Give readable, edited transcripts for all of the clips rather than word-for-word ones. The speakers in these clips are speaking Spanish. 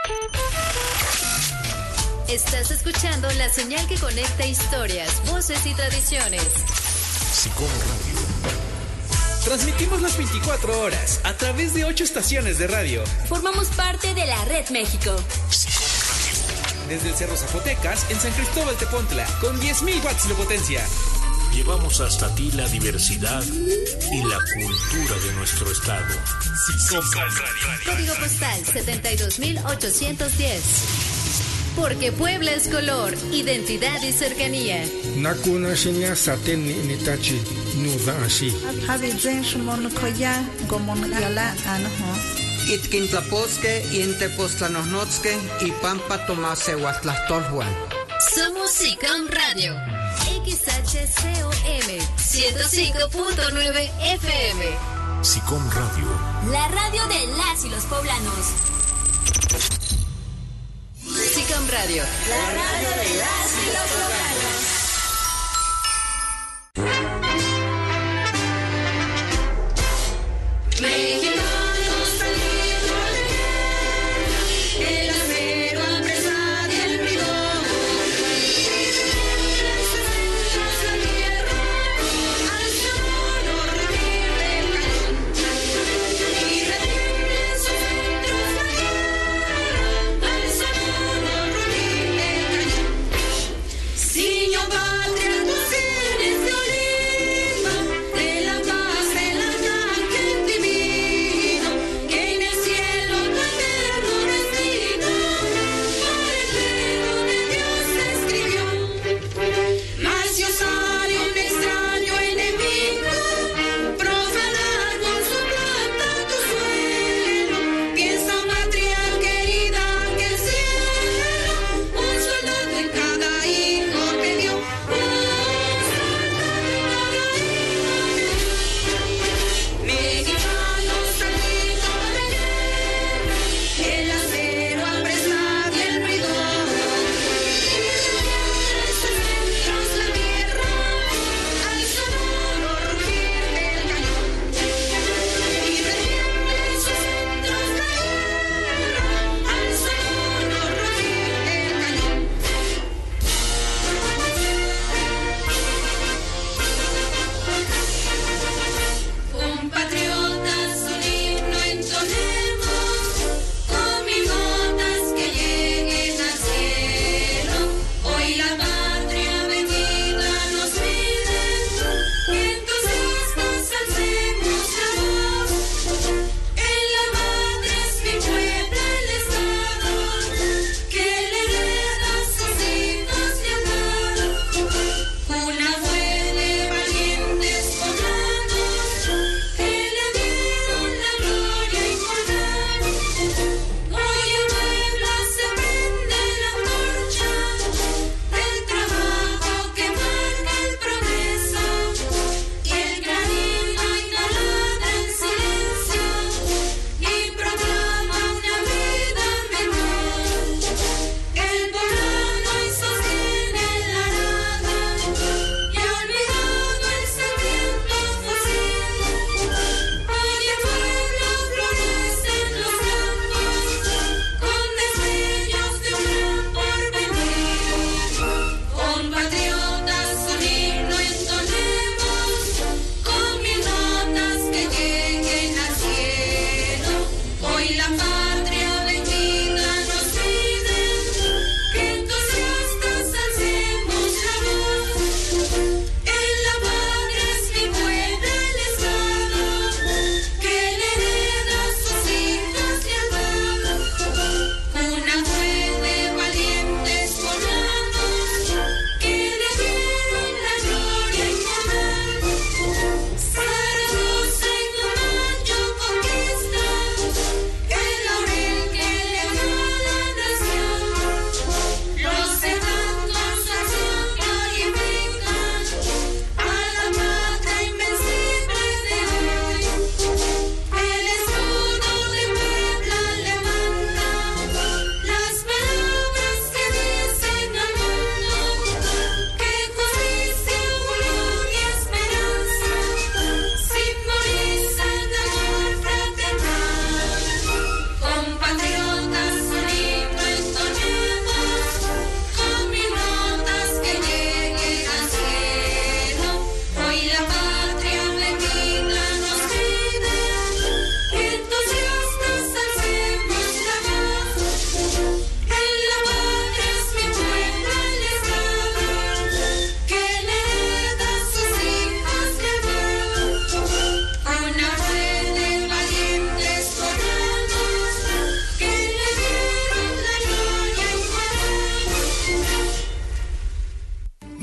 Estás escuchando la señal que conecta historias, voces y tradiciones. SICOM Radio. Transmitimos las 24 horas a través de 8 estaciones de radio. Formamos parte de la Red México. SICOM Radio. Desde el Cerro Zapotecas, en San Cristóbal Tepontla, con 10.000 watts de potencia. Llevamos hasta ti la diversidad y la cultura de nuestro estado. SICOM Radio. Código postal 72810. Porque Puebla es color, identidad y cercanía. Nakuna shenya saten ni tachi nuda ashi. Habi zen shmon koya gomon yala anho. Itkintlaposque, Intepostlanosnotzque y Pampa Tomase Huastlahtolhuan. Somos SICOM Radio. XHCOM 105.9 FM. SICOM Radio. La radio de las y los poblanos. SICOM Radio. La radio de las y los poblanos.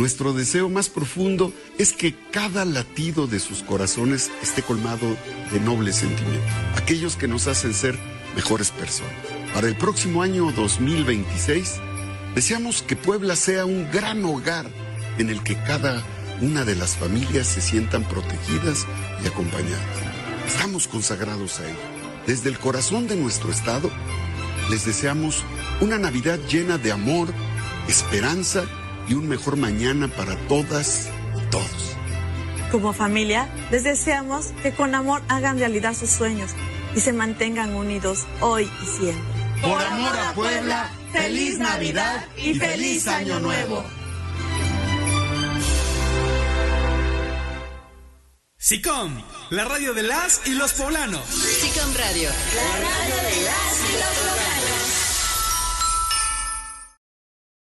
Nuestro deseo más profundo es que cada latido de sus corazones esté colmado de nobles sentimientos, aquellos que nos hacen ser mejores personas. Para el próximo año 2026, deseamos que Puebla sea un gran hogar en el que cada una de las familias se sientan protegidas y acompañadas. Estamos consagrados a ello. Desde el corazón de nuestro estado, les deseamos una Navidad llena de amor, esperanza y un mejor mañana para todas y todos. Como familia, les deseamos que con amor hagan realidad sus sueños y se mantengan unidos hoy y siempre. Por amor a Puebla, feliz Navidad y feliz Año Nuevo. SICOM, la radio de las y los poblanos. SICOM Radio, la radio de las y los poblanos.